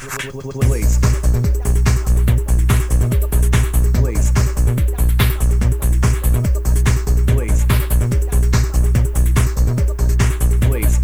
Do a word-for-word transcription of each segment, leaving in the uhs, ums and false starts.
Please. Please. Please. Please.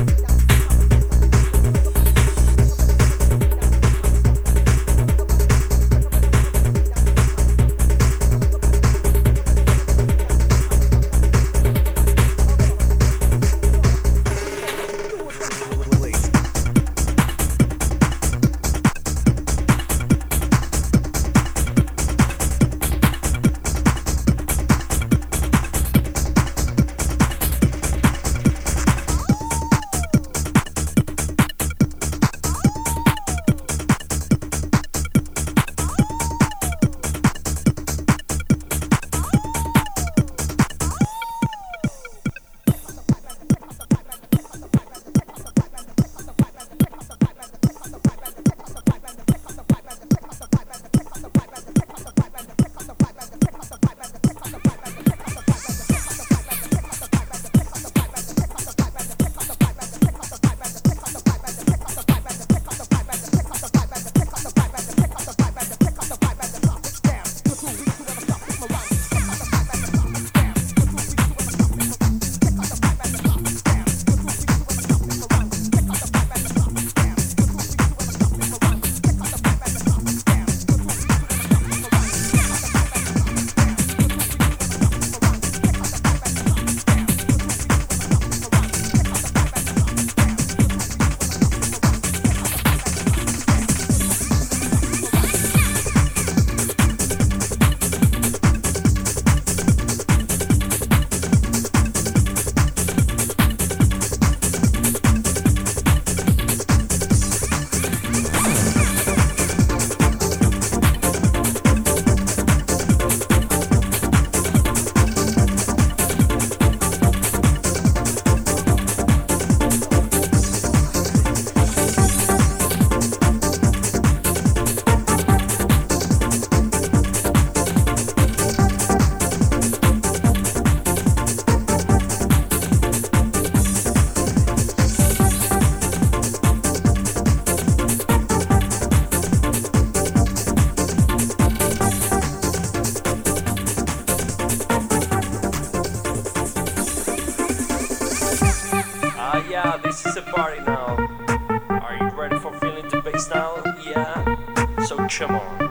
Yeah, this is a party now. Are you ready for feeling the bass now? Yeah? So come on.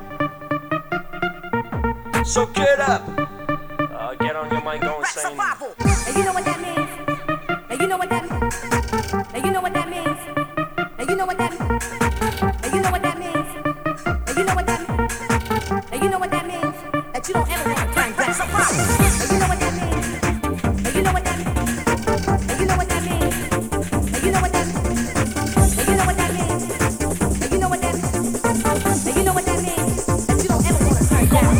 So get up! Uh, get on your mic, go and sing. And you know what that means? And you know what that means? And you know what that means? And you know what that means? And you know what that means? And you know what that means? And you know what that means? That you don't ever want to turn back. And you know what that means? And you know what that means? And you know what that means? And you know what that means? And you know what that means? And you know what that means? And you know what that means? That you don't ever want to turn back.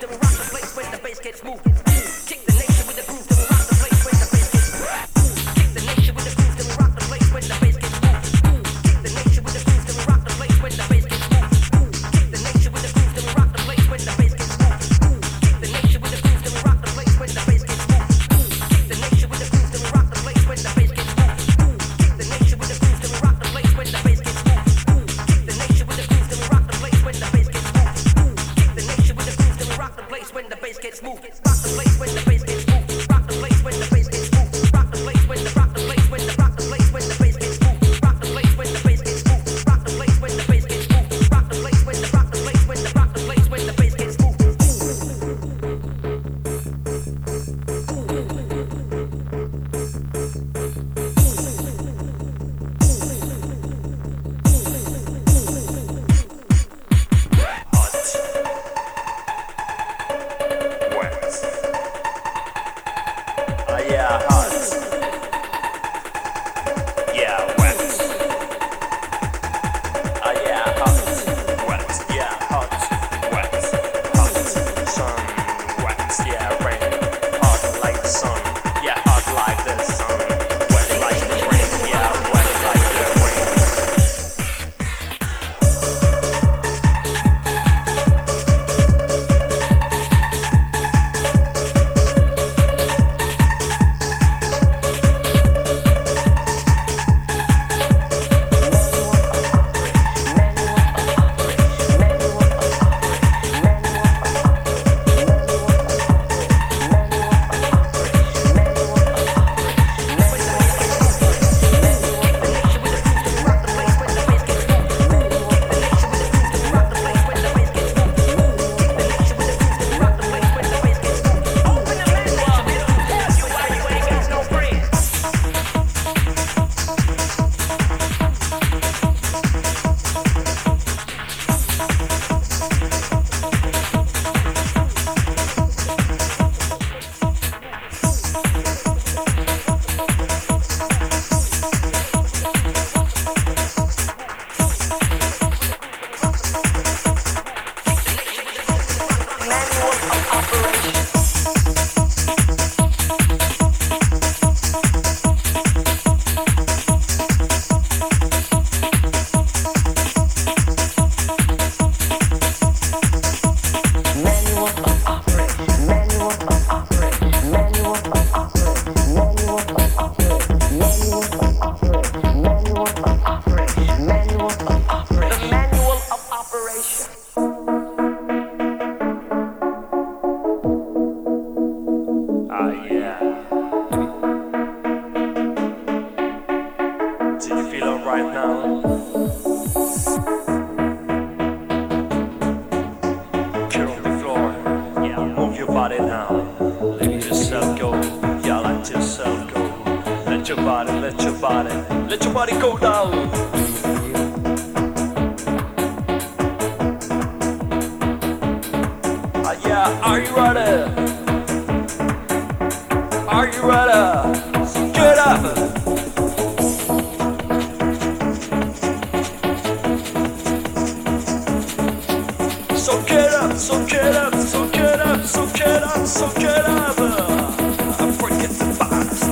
then we rock the place when the bass gets moved. Kick the nation with the groove, then we rock the place when the bass gets moved. Kick the nation with the groove, then we rock the place when the bass gets moved. Kick the nation with the groove, then we rock the place when the bass gets moved. Kick the nation with the groove, then we rock the place when the bass gets moved. Kick the nation with the groove, then we rock the place when the bass gets moved. Kick the nation with the groove, then we rock the place when the bass gets moved. Kick the nation with the groove, then we rock the place when the bass gets moved. Kick the nation with the groove, then we rock the place when the bass gets moved. Kick the nation with the groove, then we rock the place when the bass gets moved. Rock the place when the bass gets moved. Rock the place when the bass gets moved. Rock the place when the rock the place when the rock the place when the bass gets moved. Rock the place when the bass gets moved. Rock the place when the bass gets moved. Rock the place when the rock the place when the rock the place when the bass gets moved. Yeah, hot. Yeah, wet. Ah, yeah, hot. Wet. Yeah, hot. Wet. Hot. Sun. Wet. Yeah, rain. Hot like the sun. Yeah, hot like the sun. Wet like the rain. Yeah, wet like the rain. Ah, yeah. Do you feel alright now? Get on the floor. Yeah, move your body now. Let yourself go. Yeah, let yourself go. Let your body, let your body, let your body go down. Ah, yeah, are you ready? Are you ready? Get up! So get up, so get up, so get up, so get up, so get up! Forget the past.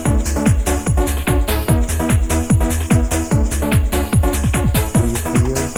Feel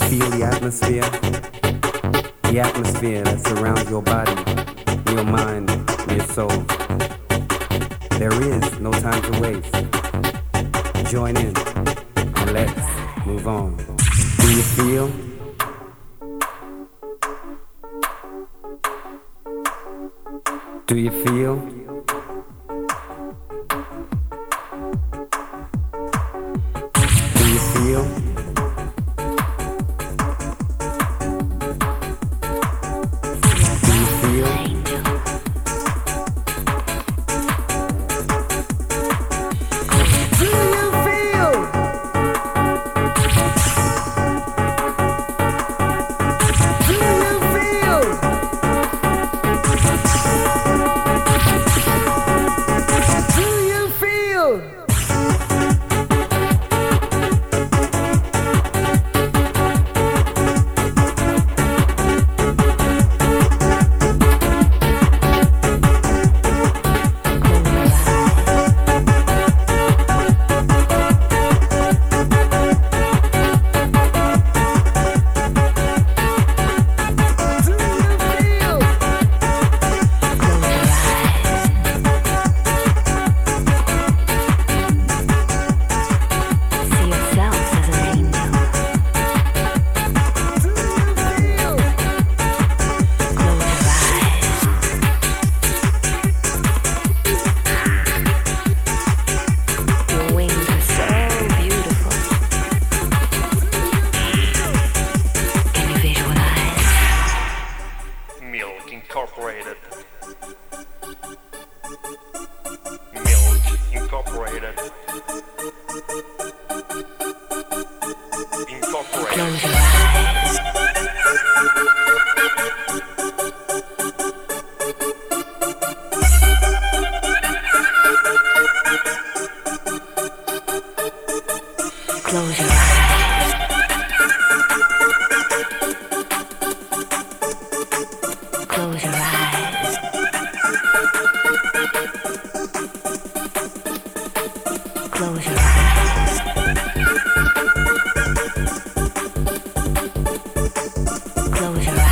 feel the atmosphere? The atmosphere that surrounds your body, your mind, your soul. There is no time to waste. Join in and let's move on. Do you feel? Do you feel? Do you feel? Do you feel? Incorporated. Milk Incorporated. Incorporated. Close your eyes. Close your eyes. Close your eyes. Close your eyes. Close your eyes.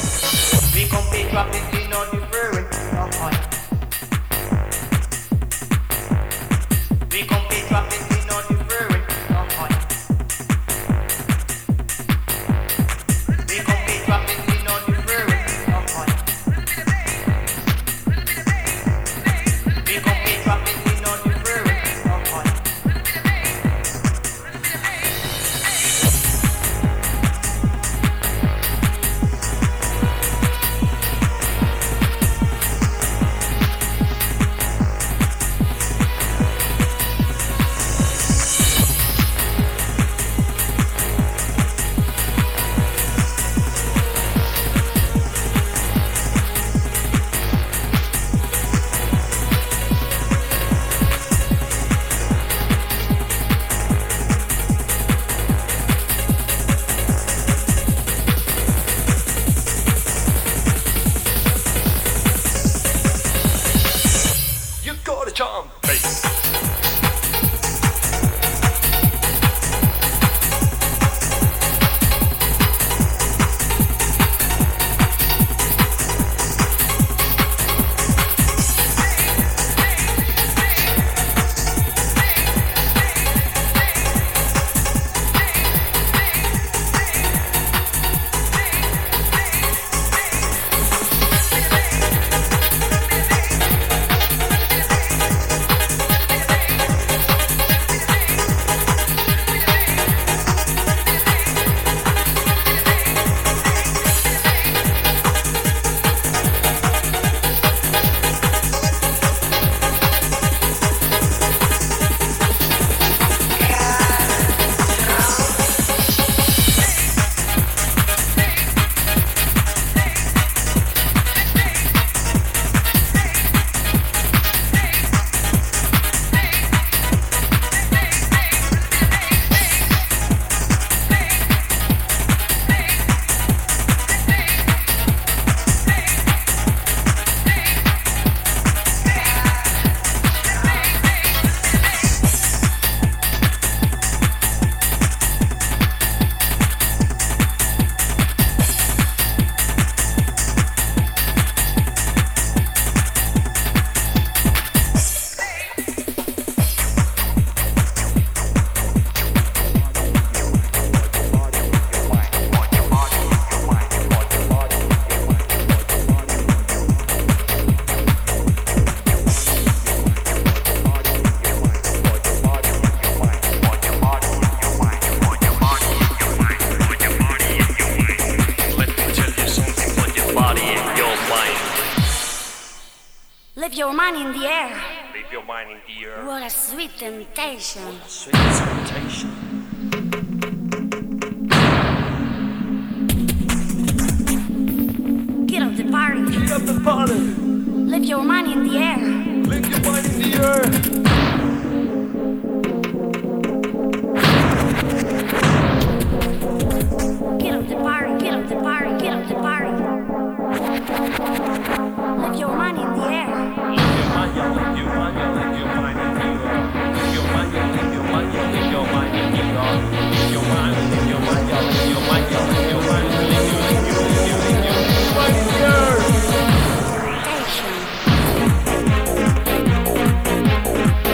We compete rapidly, no different. Uh-huh. We compete rapidly, no different. Uh-huh. We compete rapidly, no different. Uh-huh. We compete rapidly, no different. Uh-huh. You gotta jump, bass. Leave your mind in the air. Leave your mind in the air. What a sweet temptation. Sweet temptation. Get up the party. Get up the party. Leave your mind in the air. Leave your mind in the air. Get up the party. Get up the party. Get up the party. Leave your mind in the air. Leave your mind, yeah, leave your mind, yeah, leave your mind in the air. Leave your mind, yeah, leave your mind, yeah, leave your mind in the air. Leave your mind, leave your mind, yeah, leave your mind, yeah, leave your mind, leave your, leave your, leave your, leave your, leave your mind in the air. Temptation.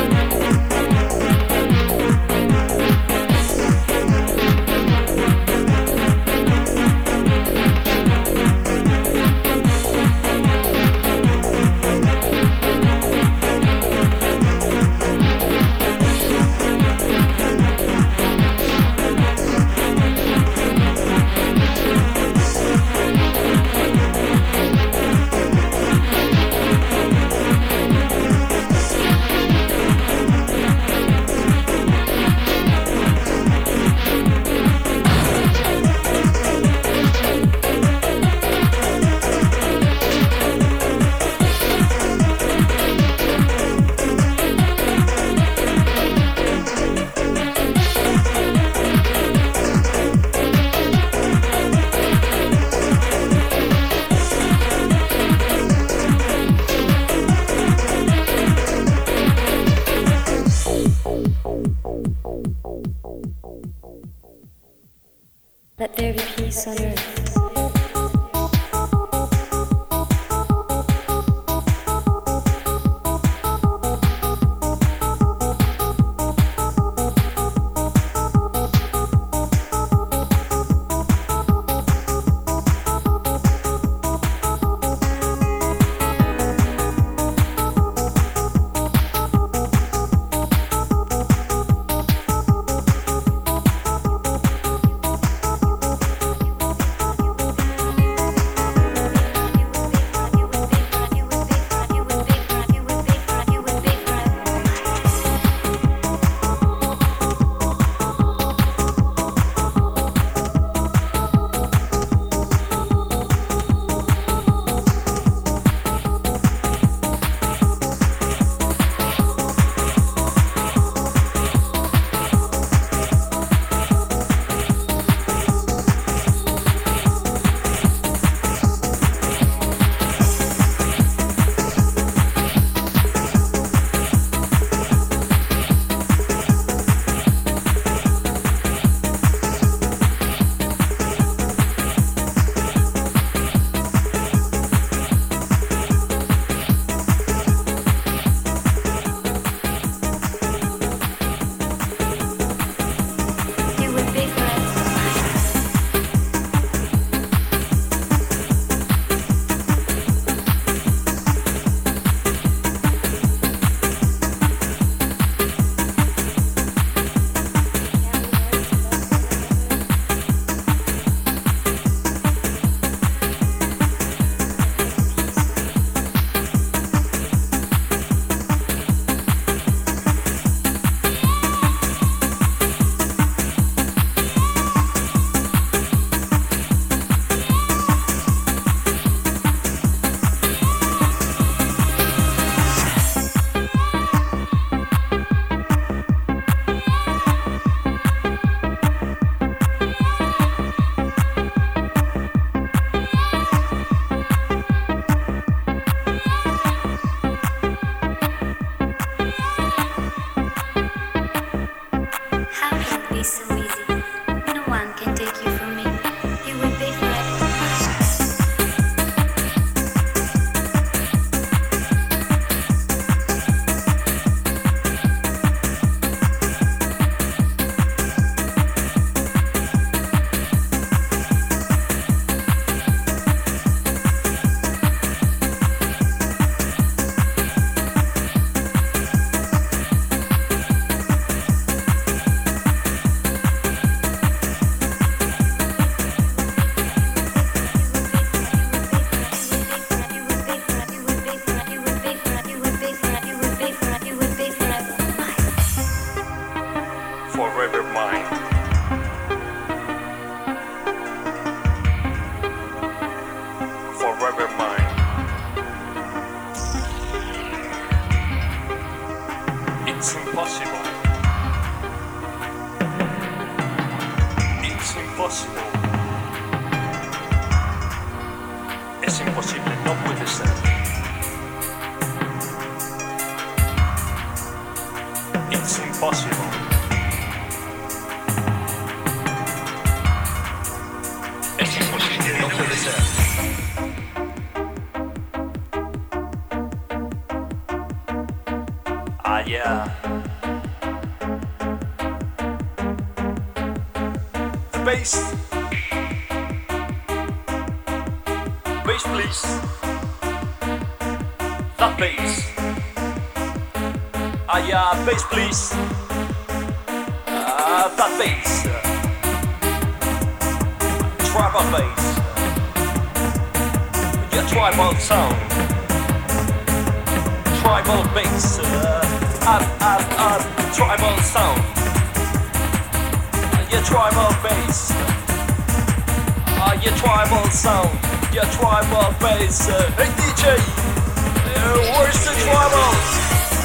never mind. It's impossible. It's impossible. Es imposible, no puede ser. It's impossible. Es imposible, no puede ser. Ah, yeah. The bass. Bass, please. That bass. Ah, yeah, bass, please. Ah, that bass. Tribal bass. Yeah, tribal sound. Tribal bass. Uh, up, up, up. Tribal sound. Yeah, tribal bass. Ah, yeah, tribal sound. Yeah, tribal bass. Uh, hey, D J. Uh, where's the tribal?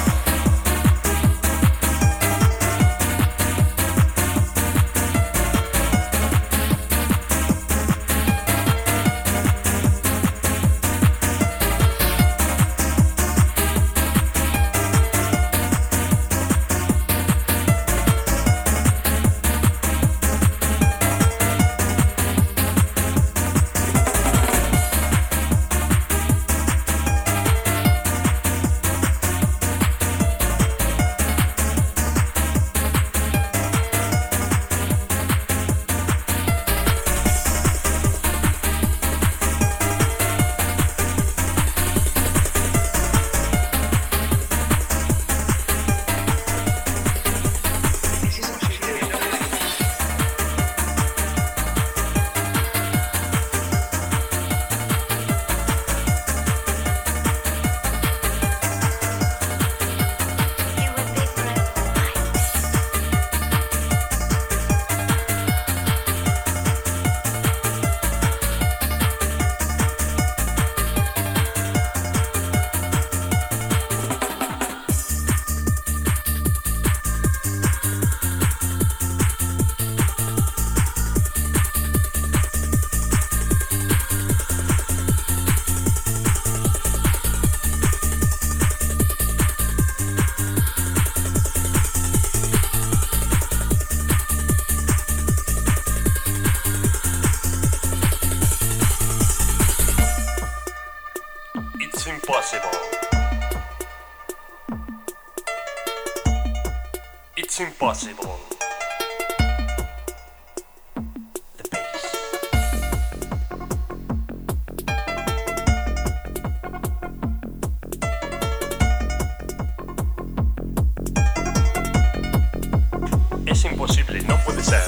It's impossible. The bass. Es imposible, no puede ser.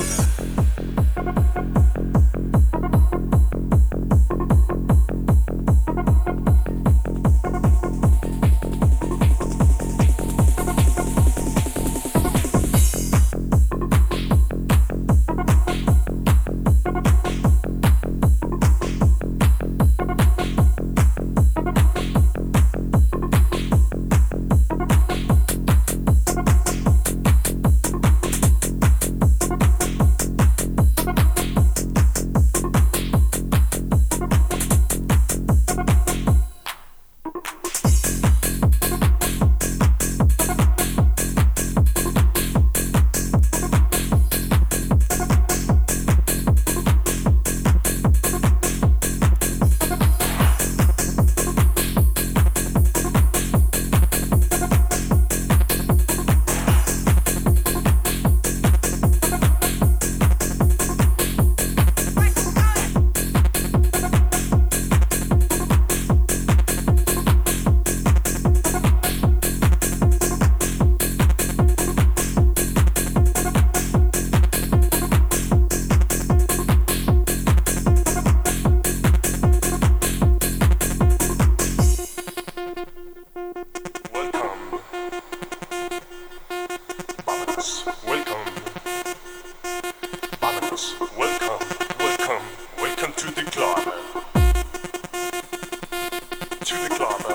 to the club.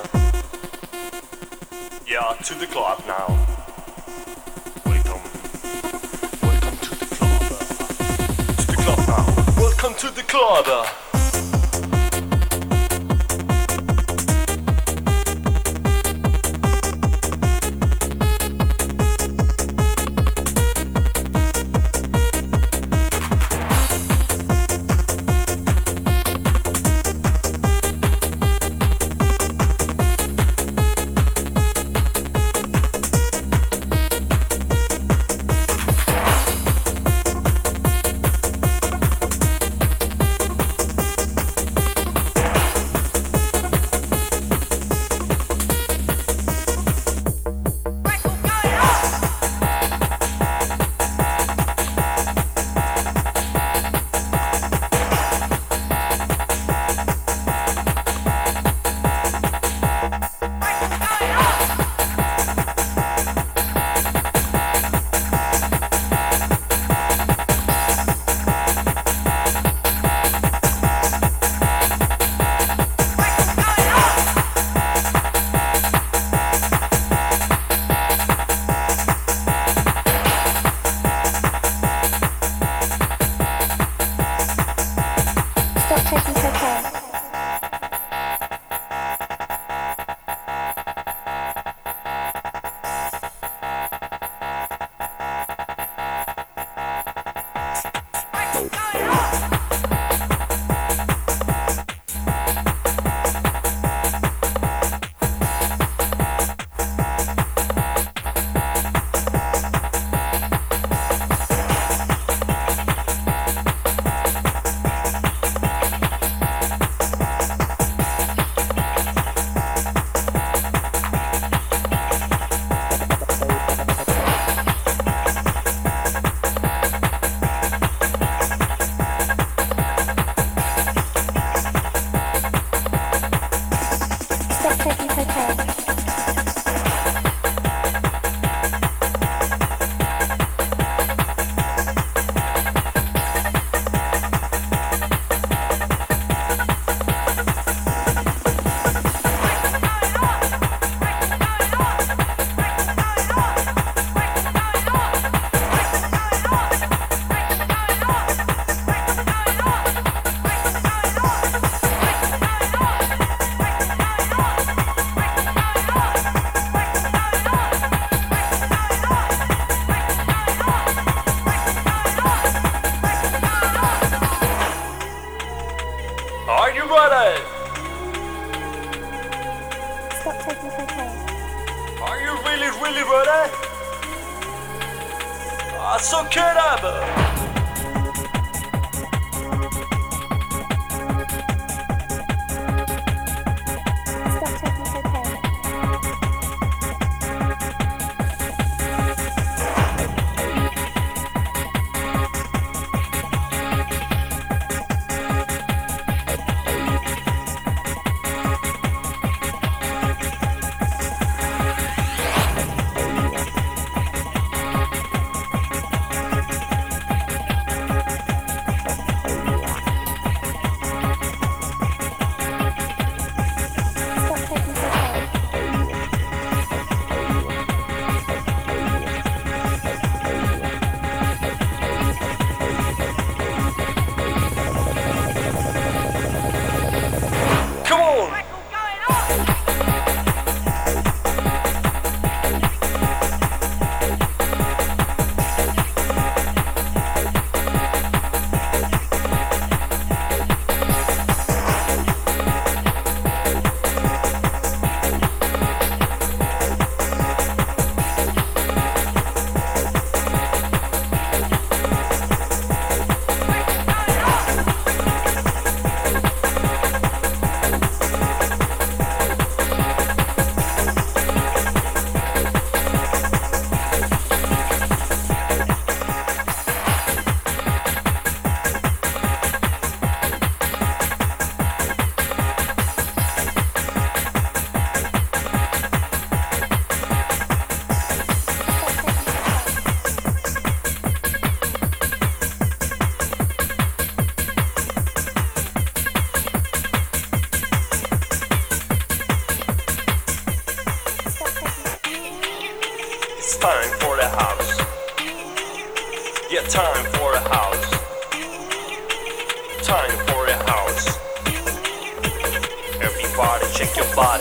Yeah, to the club now. Welcome. Welcome to the club. To the club now. Welcome to the club. time for the house. Yeah, time for the house. Time for the house. Everybody shake your body.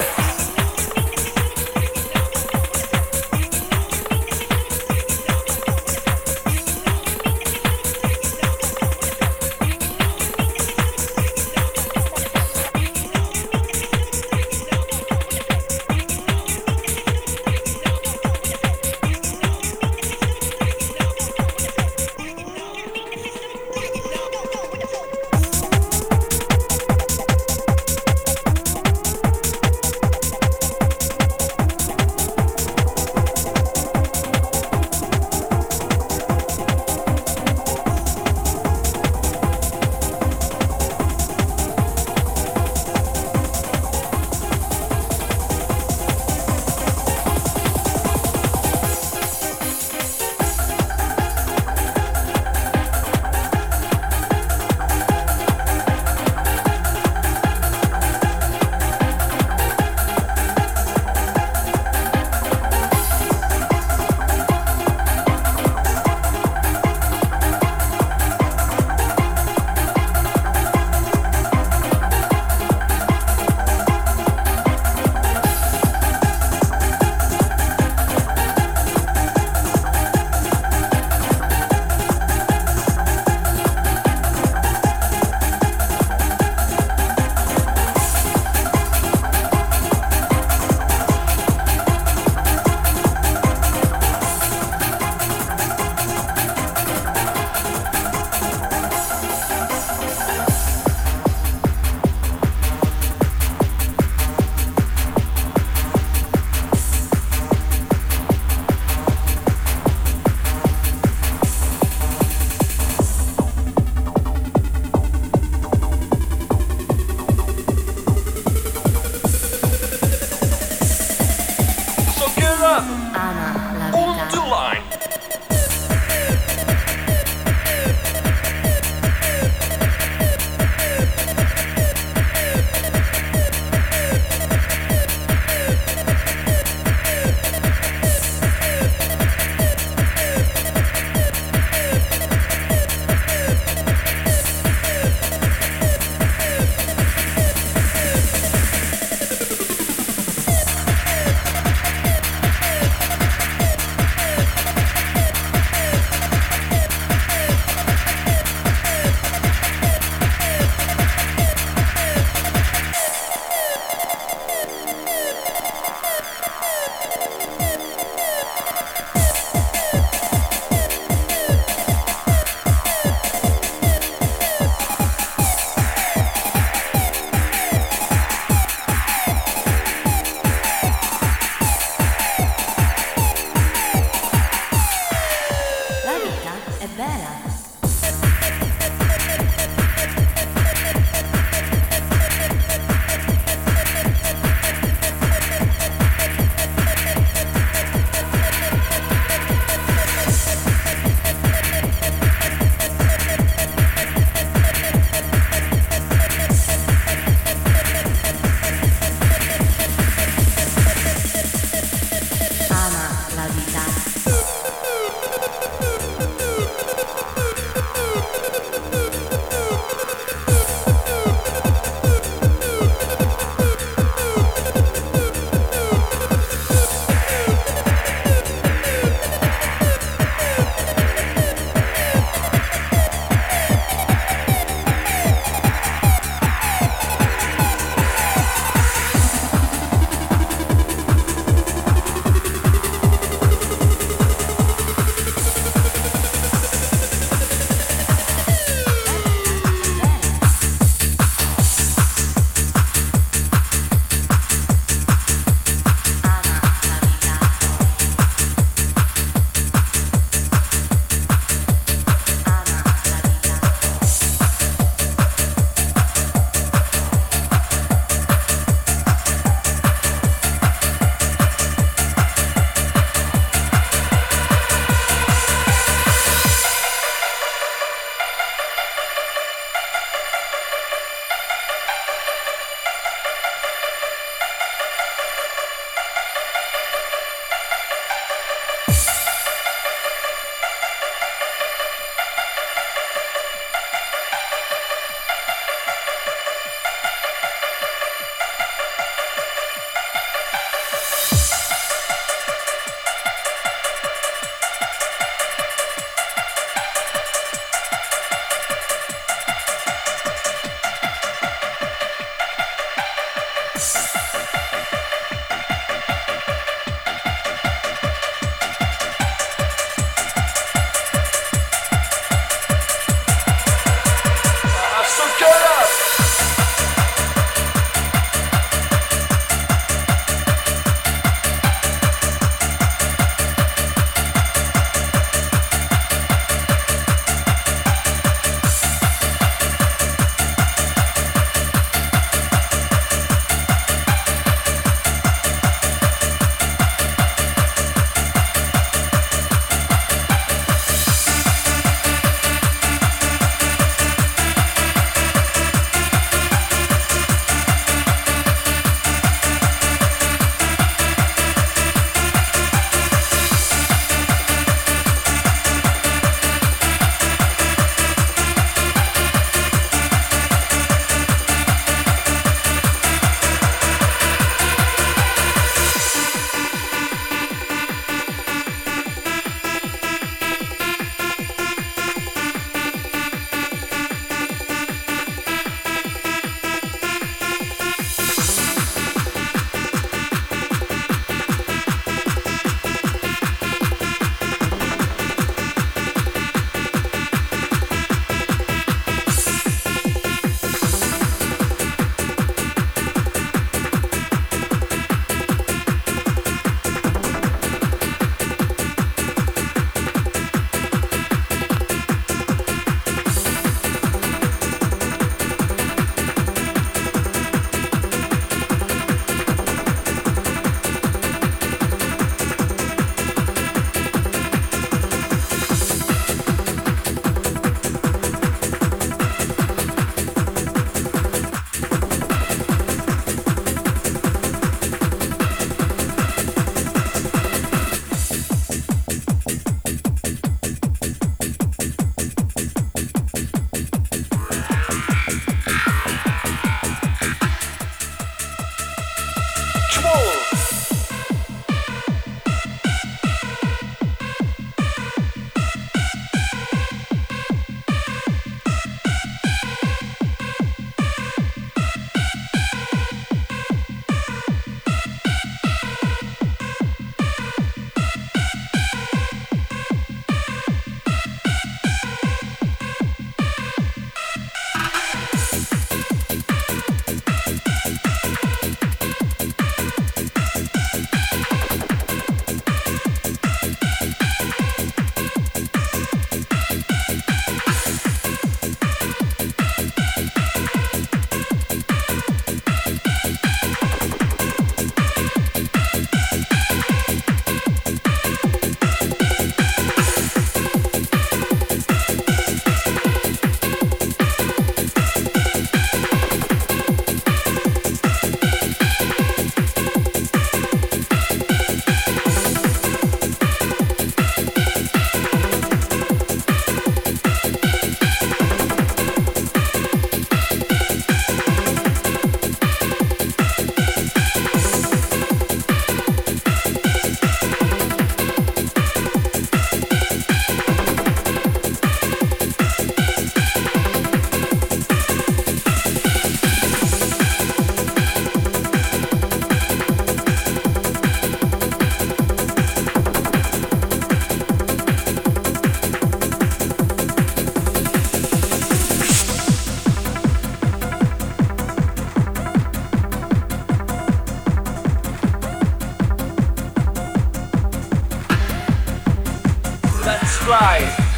Strive.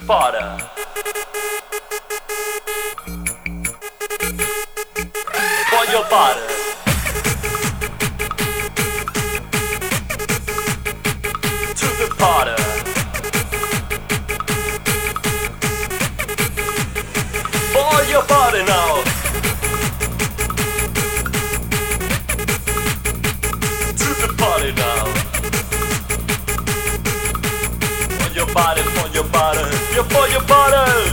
party. For your body. To the party. For your body now. To the party now. For your body, for your body, yeah, for your body.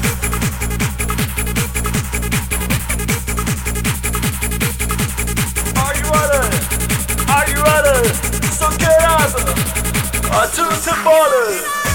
Are you ready? Are you ready? So get up uh, to the party.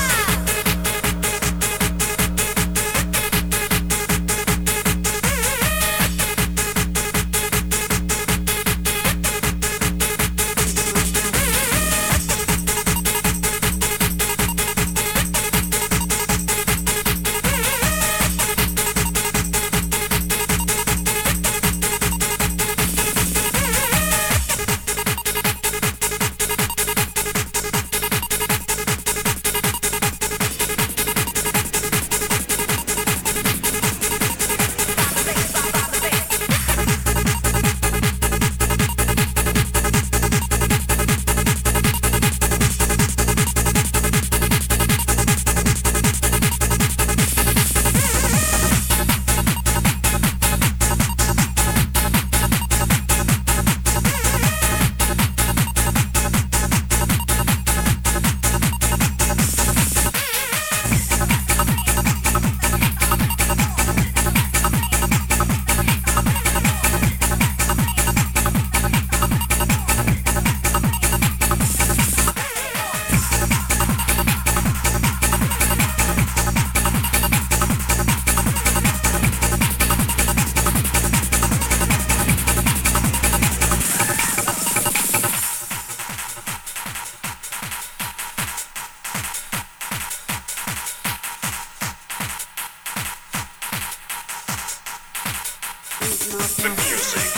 The music.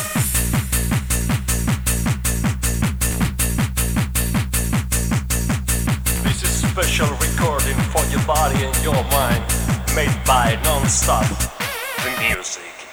This is special recording for your body and your mind, made by Non-Stop. The music.